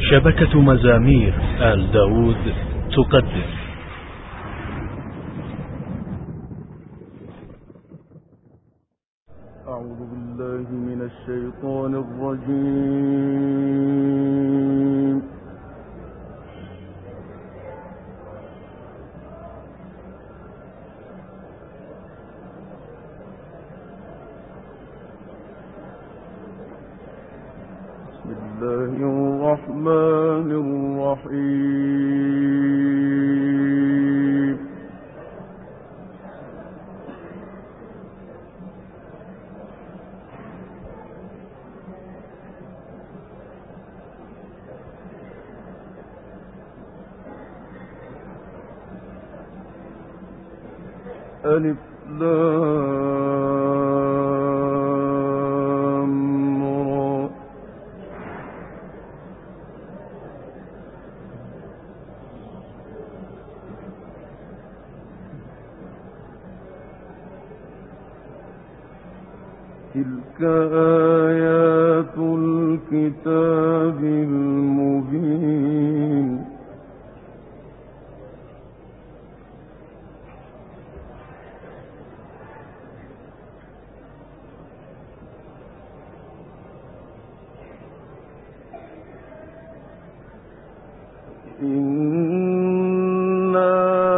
شبكة مزامير آل داود تقدم. أعوذ بالله من الشيطان الرجيم. بسم الله الرحمن الرحيم. ألف لام را. تلك آيات الكتاب المبين. إنا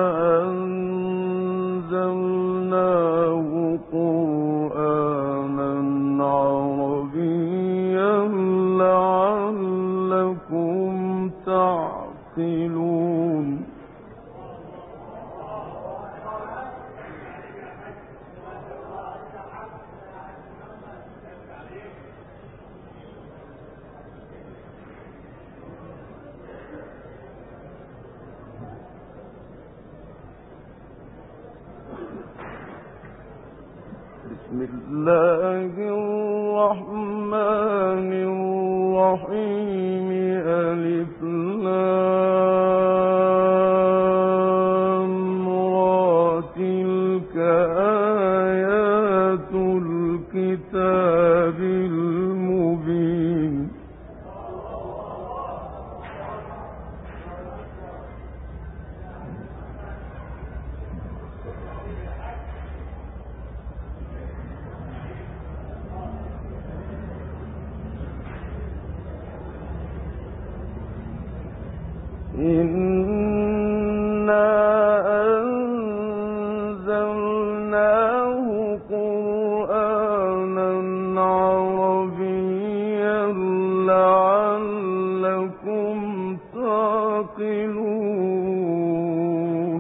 أنزلناه قرآنا عربيا لعلكم تعقلون. بسم الله الرحمن الرحيم. ألف لام را. تلك آيات الكتاب المبين. إنا أنزلناه قرآنا عربيا لعلكم تعقلون.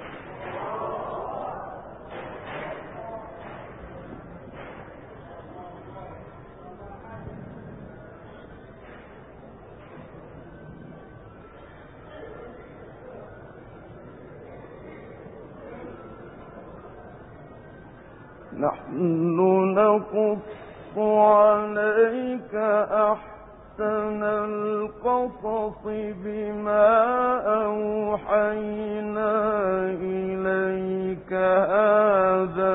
نحن نقص عليك أحسن القصص بما أوحينا إليك هذا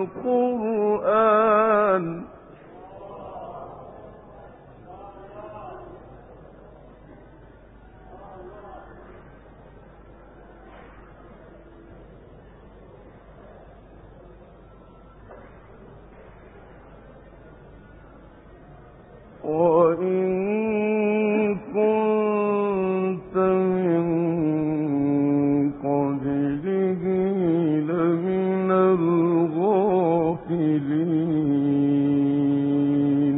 القرآن. وإن كنت من قبله لمن الغافلين.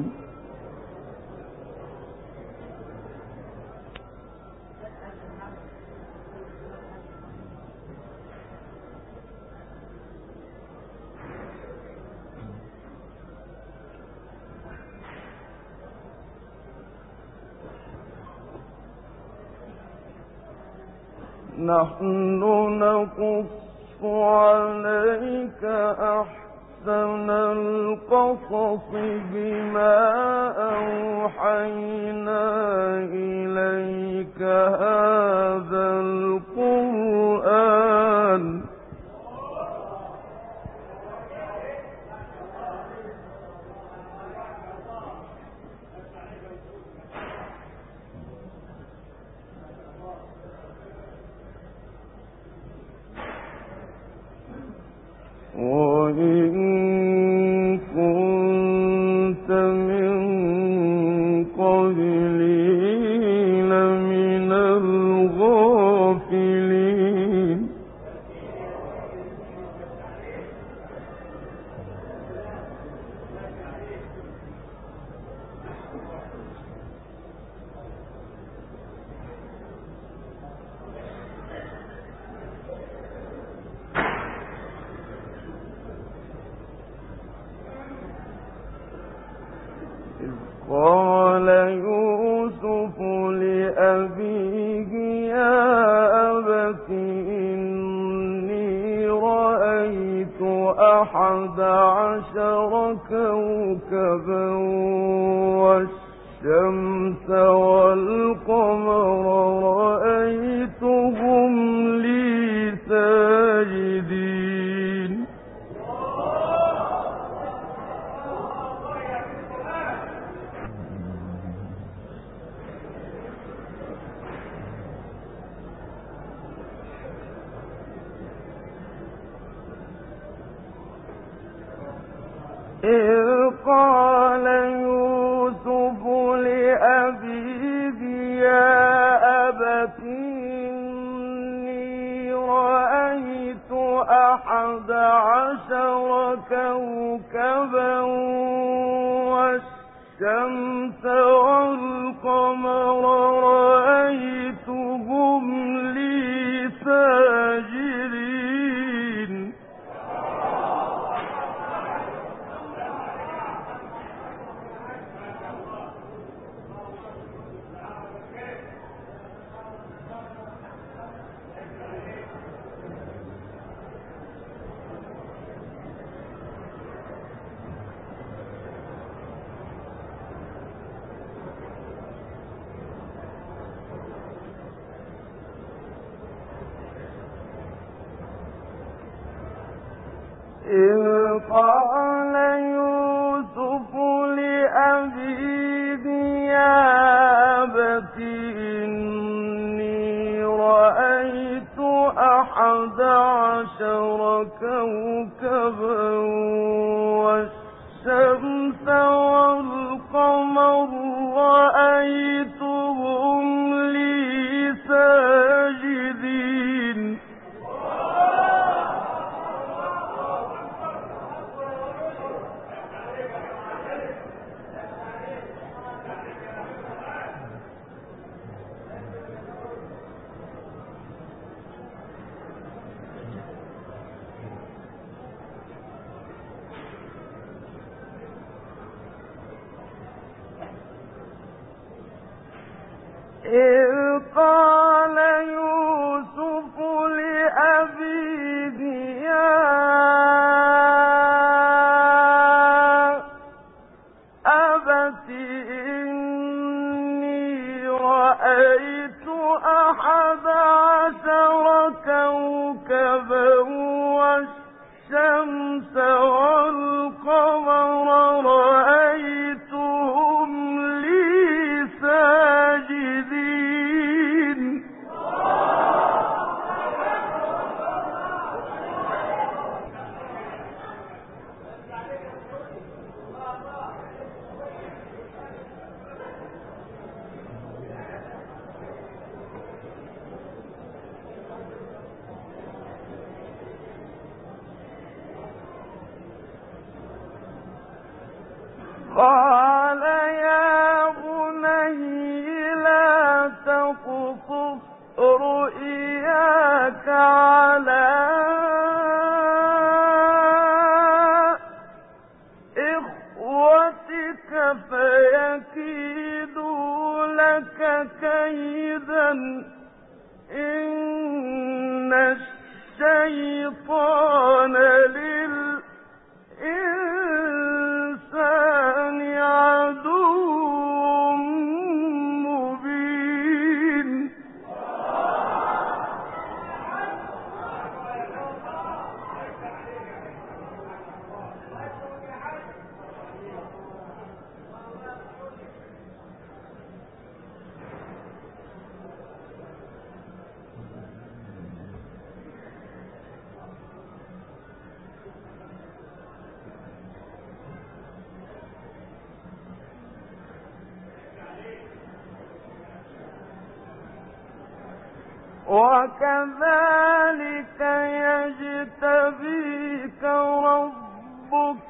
نحن نقص عليك أحسن القصص بما أوحينا إليك هذا القرآن. لأبيه يا أبت إني رأيت 11 كوكبا والشمس والقمر رأيتهم لي ساجدين. إذ قال يوسف لأبيه يا أبت إني رأيت 11 كوكبا والشمس والقمر رأيتهم لي ساجدين. إذ قال يوسف لأبيه يا أبت إني رأيت 11 كوكبا والشمس والقمر رأيتهم لي ساجدين. إذ قال يوسف لأبيه يا أبت إني رأيت 11 كوكبا والشمس والقمر رأيتهم لي ساجدين. قال يا بني لا تقصص رؤياك على إخوتك فيكيدوا لك كيدا إن الشيطان للإنسان عدو مبين. وكذلك يجتبيك ربك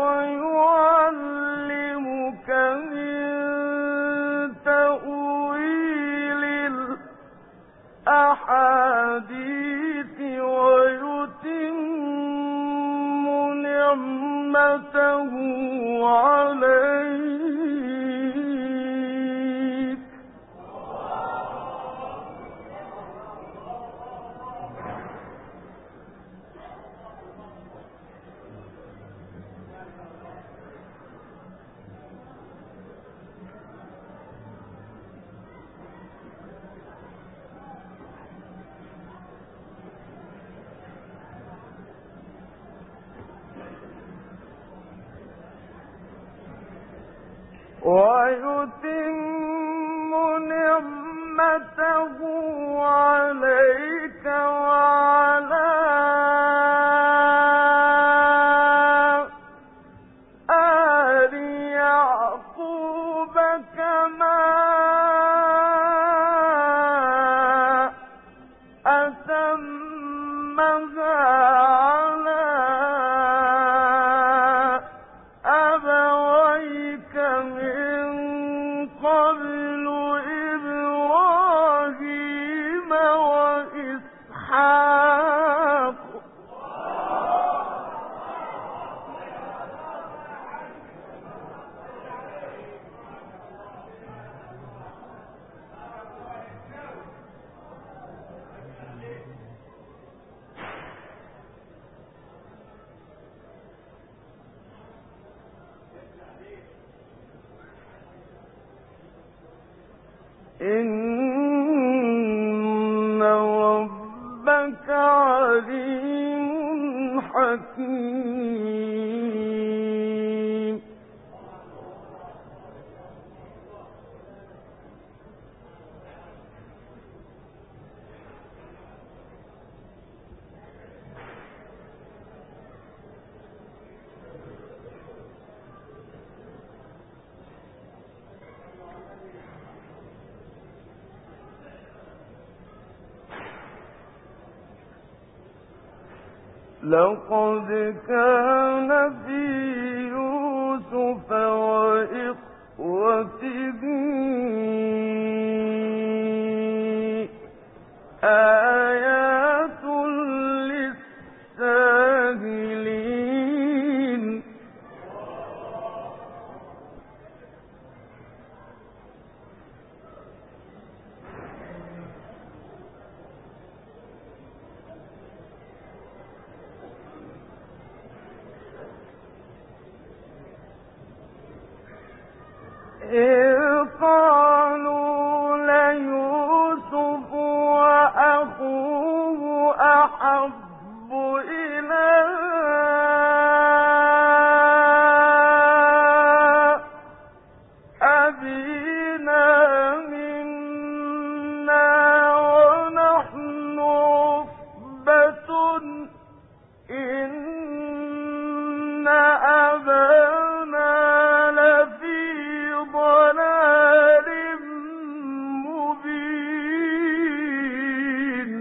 ويعلمك من تأويل الأحاديث ويتم نعمته عليك يتم نعمته عليك وعلى آل يعقوب كما أتمها على أبويك من قبل إبراهيم وإسحاق إن ربك عليم حكيم لقد كان في يوسف وإخوته آيات للسائلين إذ قالوا ليوسف وأخوه أحب إلى أبينا منا ونحن عصبة إن أبانا لفي ضلال مبين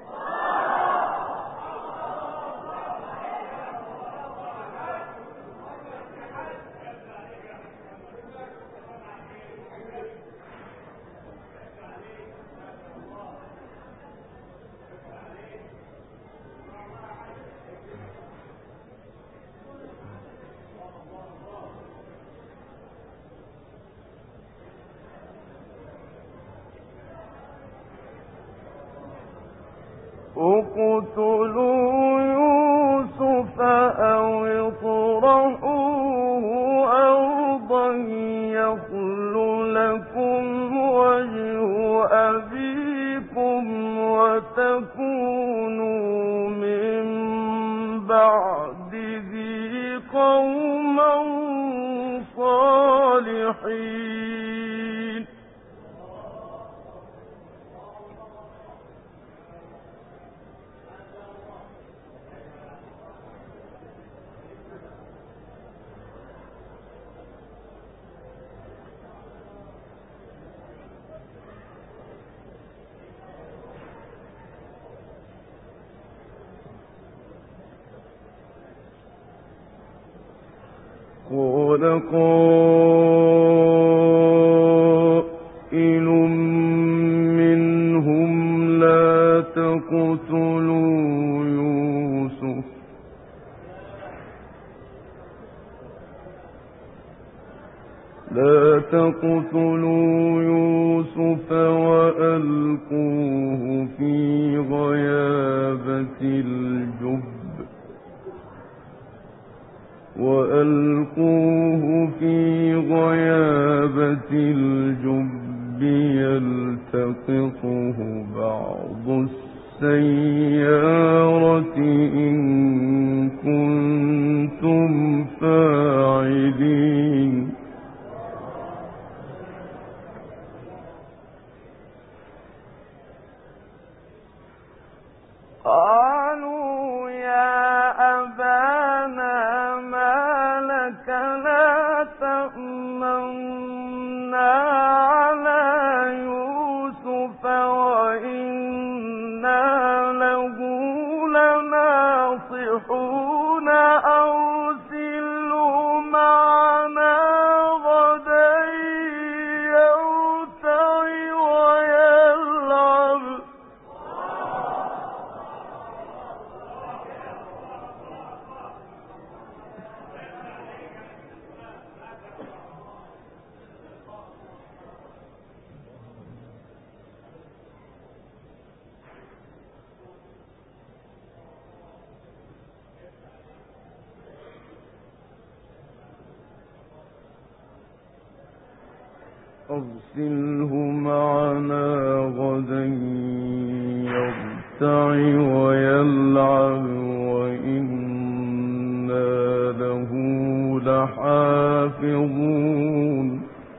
اقتلوا يوسف أو اطرحوه أرضا يخل لكم وجه أبيكم وتكونوا من بعده قوما صالحين قال قائل منهم لا تقتلوا يوسف وألقوه في غيابة الجب يلتقطه بعض السيارة إن كنتم فاعلين أرسله معنا غدا يرتع ويلعب وإنا له لحافظون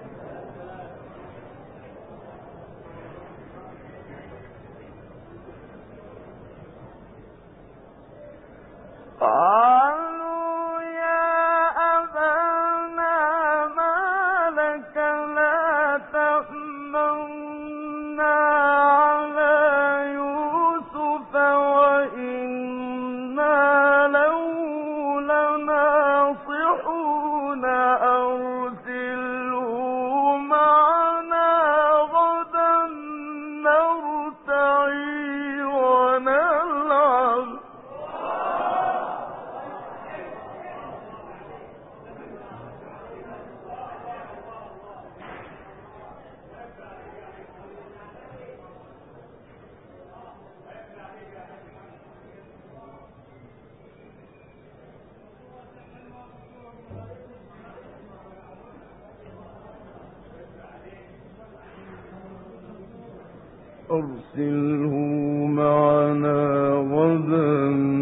أرسله معنا غدا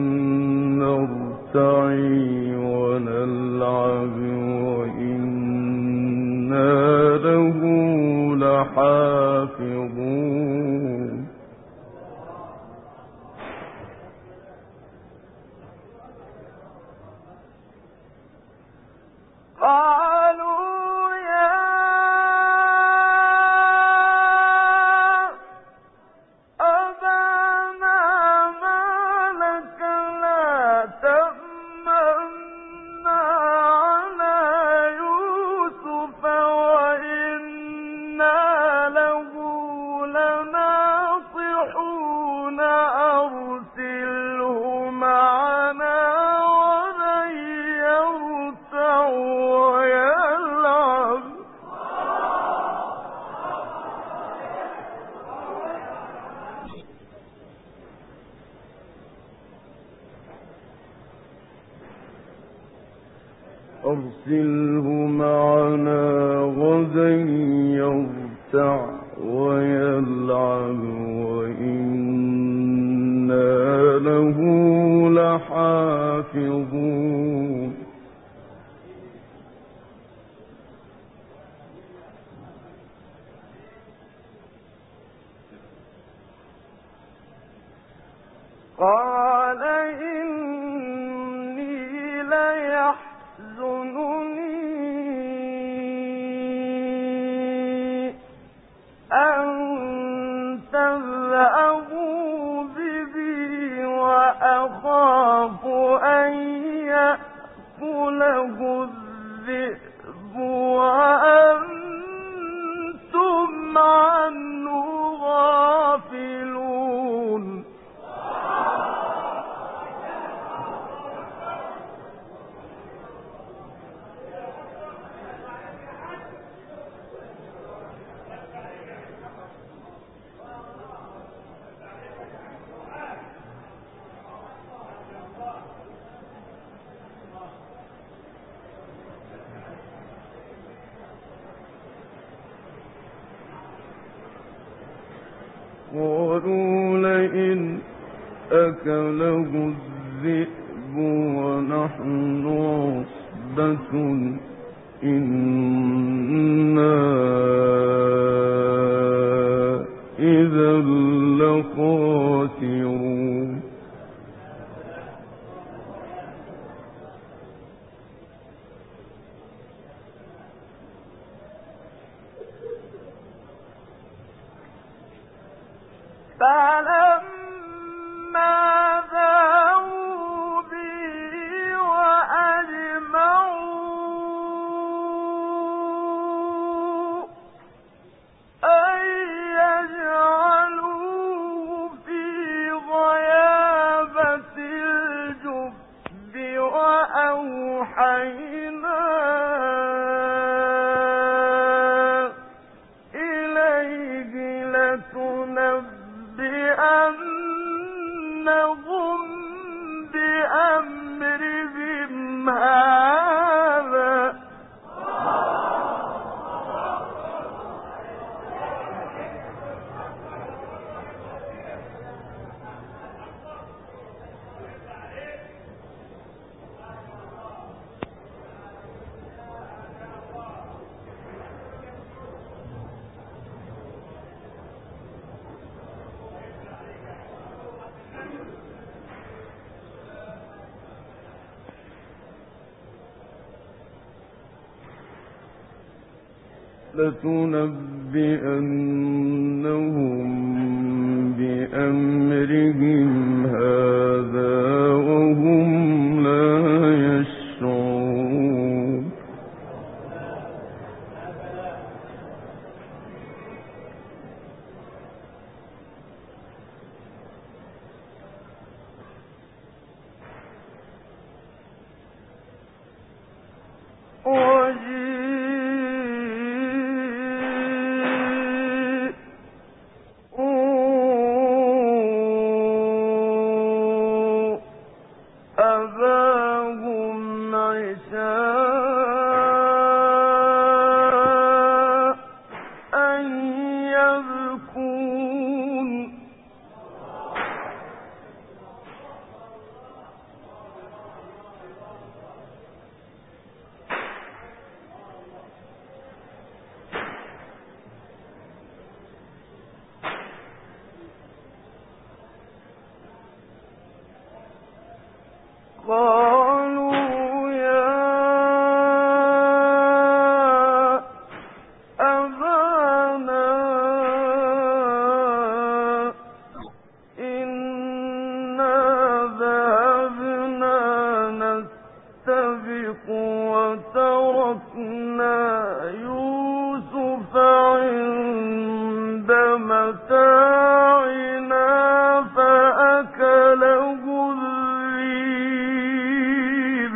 نرتعي ونلعب وإنا له لحافظون أرسله معنا غدا يرتع ويلعب وإنا له لحافظون قال إني ليحزنني أن تذهبوا به وأخاف أن يأكله الذئب وأنتم عنه غافلون قالوا لئن أكله الذئب ونحن عصبة إنا إذا لخاسرون فلما ذاقوا به وأجمعوا أن يجعلوه في غيابة الجب وأوحينا إليه لتنبئنهم لتنبئنهم بأمرهم هذا وهم لا يشعرون أباهم عشاء يبكون قالوا يا أبانا إنا ذهبنا نستبق وتركنا يوسف عند متاعنا فأكله الذئب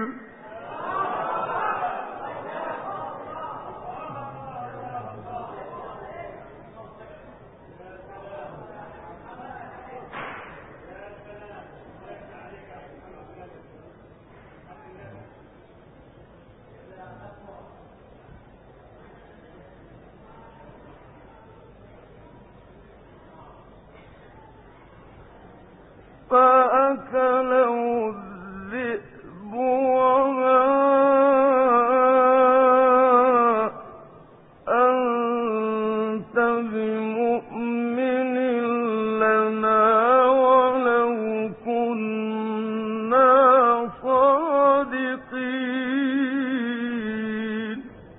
فأكله الذئب وما أنت بمؤمن لنا ولو كنا صادقين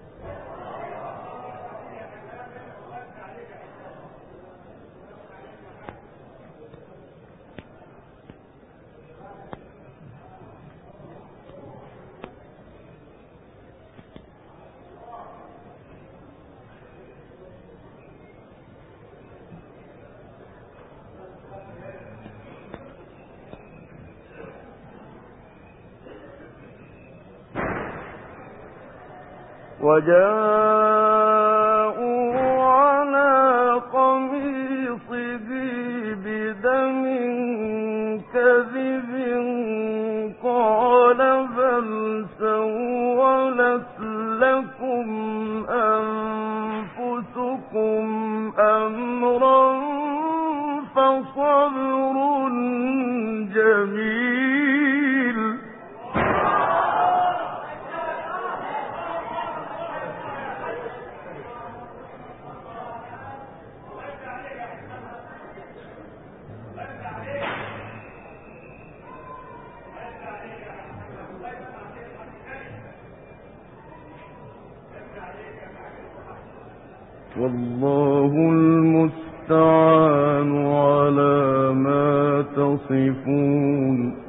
وجاءوا على قميصه بدم كذب قال بل سولت لكم أنفسكم أمرا فصبر جميل والله المستعان على ما تصفون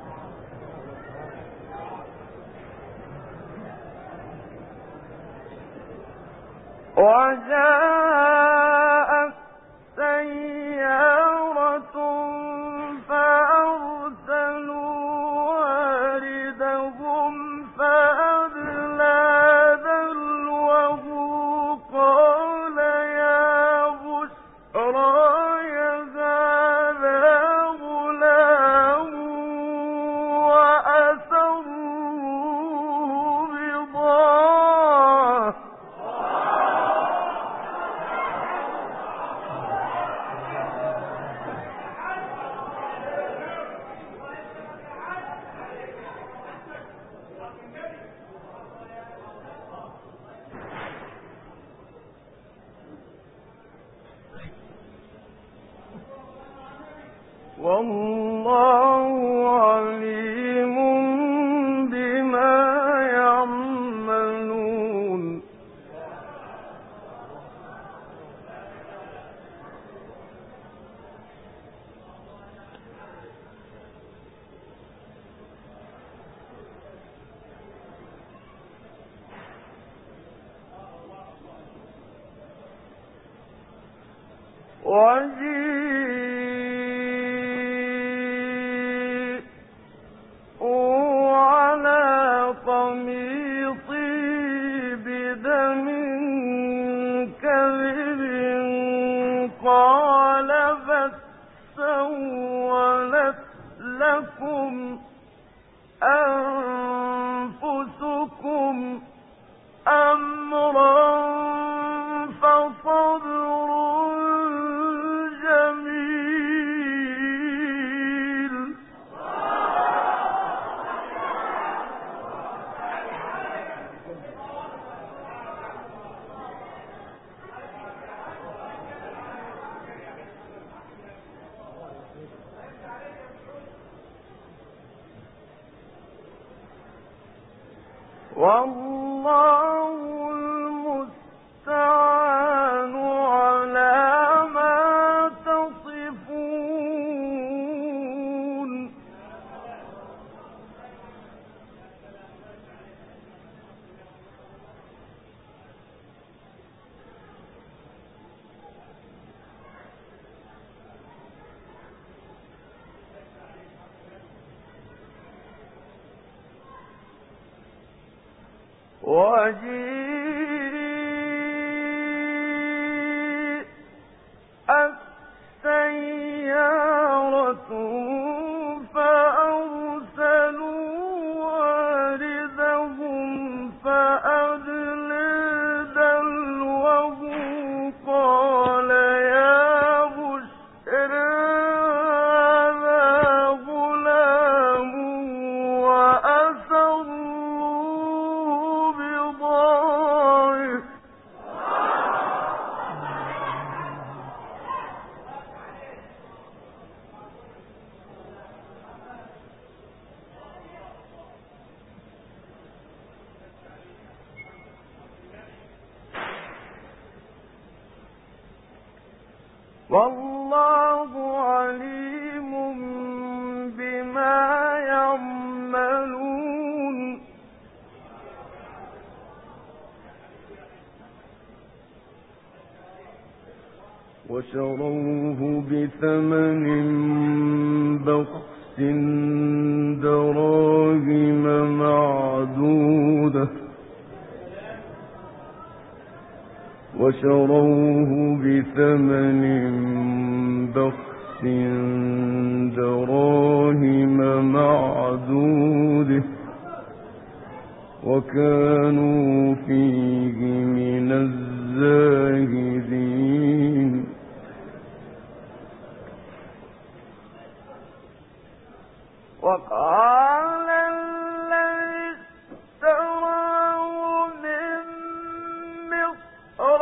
وجاءت سيارة فأرسلوا واردهم فأدلى دلوه قال يا بشرى هذا غلام وأسروه بضاعة والله عليم بما يعملون وجيءوا على قميصي بدم كذب قال بل سولت لكم أنفسكم أمرا فصبر جميل. والله المستعان على ما تصفون. وجيءت سيارة فأرسلوا واردهم فأدلى دلوه قال يا بشرى هذا غلام وأسروه بضاعة. والله عليم بما يعملون. وشروه بثمن بخس دراهم معدودة وكانوا فيه من الزاهدين. وقال الذي اشتراه من مصر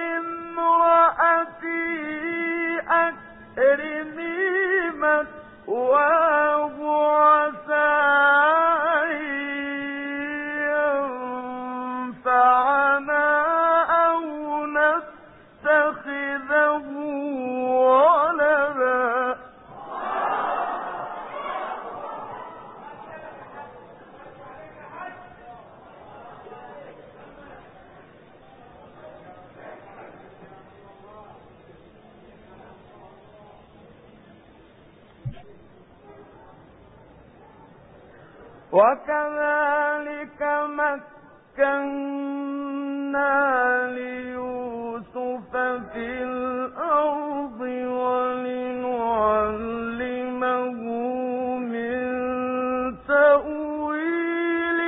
لامرأته أكرمي مثواه عسى أن ينفعنا أو نتخذه ولدا. وكذلك مكنا ليوسف في الأرض ولنعلمه من تأويل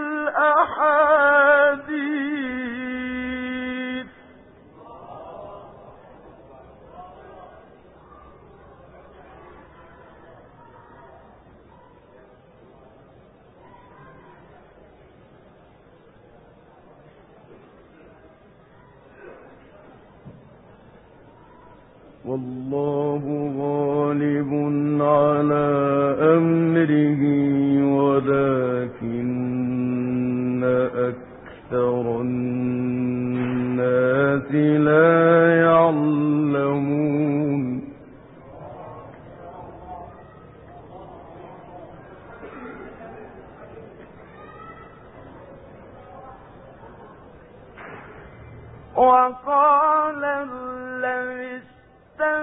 الأحاديث. والله غالب على أمره ولكن أكثر الناس لا يعلمون. وقال الذي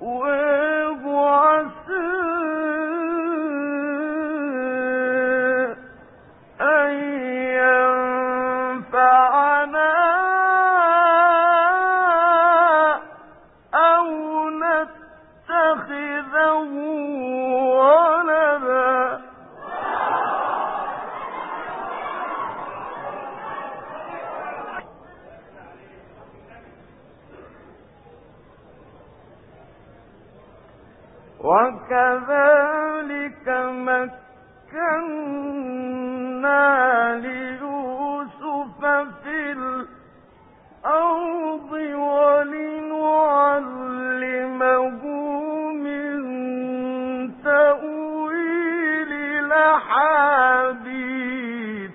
وكذلك مكنا ليوسف في الأرض ولنعلمه من تأويل الأحاديث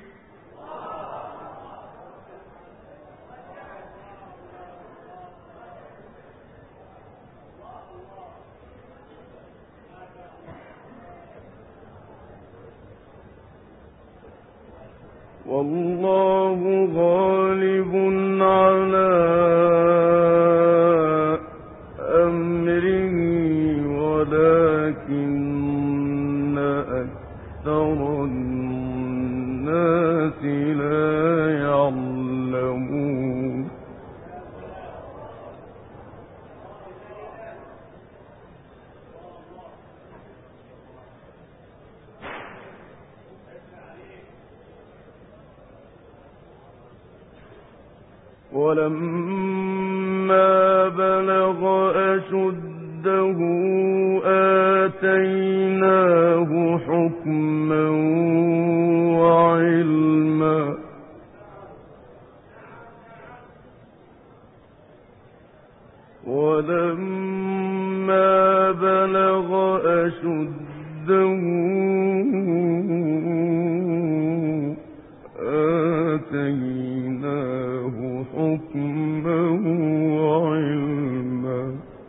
والله غالب على أمره ولكن أكثر الناس لا يعلمون ولما بلغ أشده آتيناه حكما وعلما ولما بلغ أشده آتيناه حكما وعلما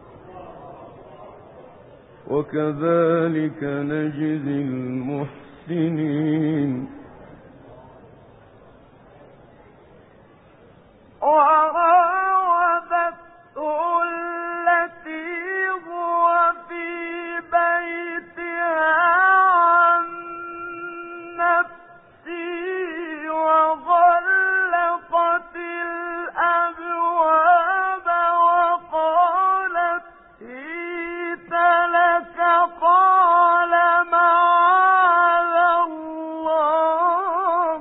وكذلك نجزي المحسنين وراودته التي هو في بيتها عن نفسه وغلقت الأبواب وقالت هيت لك قال معاذ الله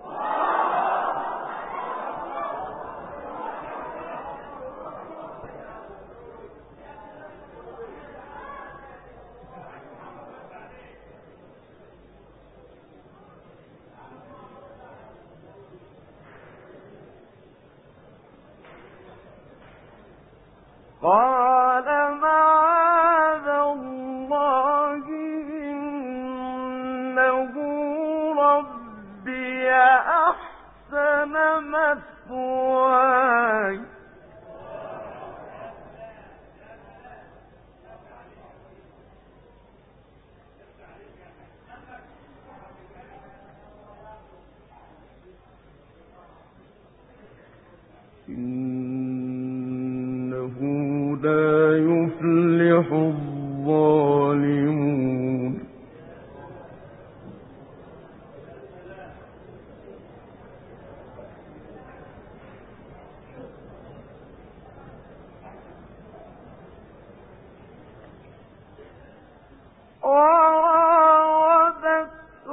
قال معاذ الله إنه ربي أحسن مثواي إنه لا يفلح الظالمون وراودته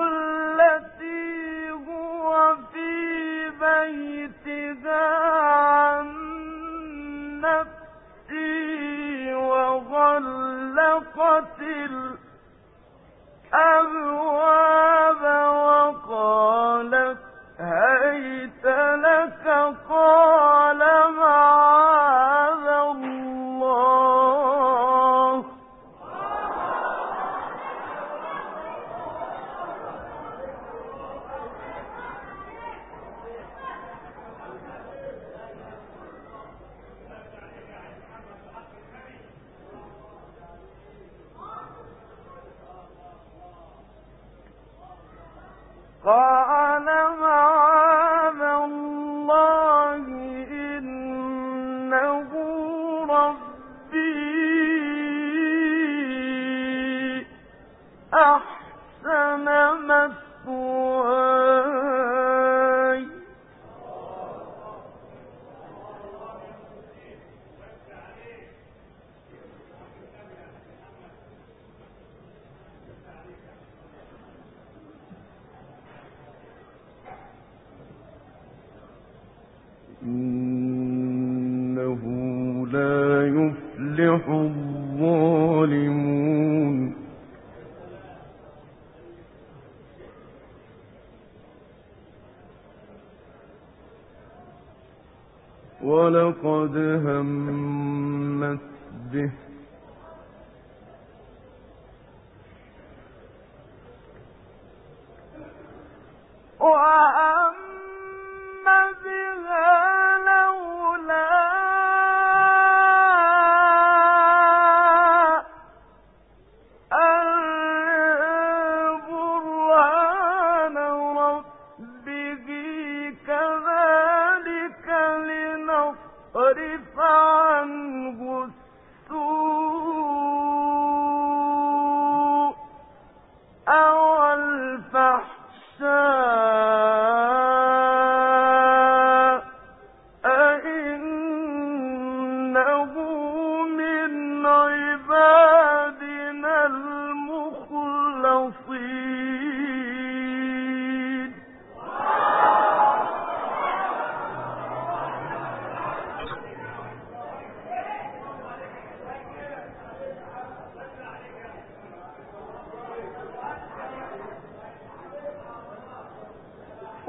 التي هو في بيتها عن نفسه وغلقت الأبواب وقالت هيت لك قال معاذ الله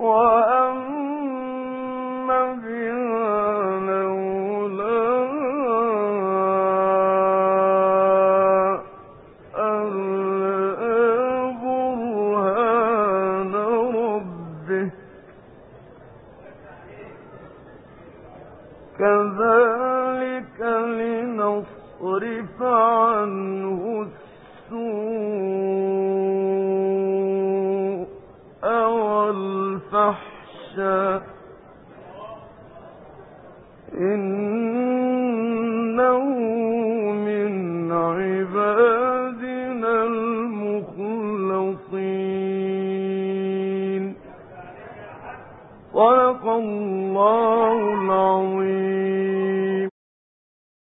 وهم بها لولا أن رأى برهان ربه كذلك لنصرف عنه السوء والفحشاء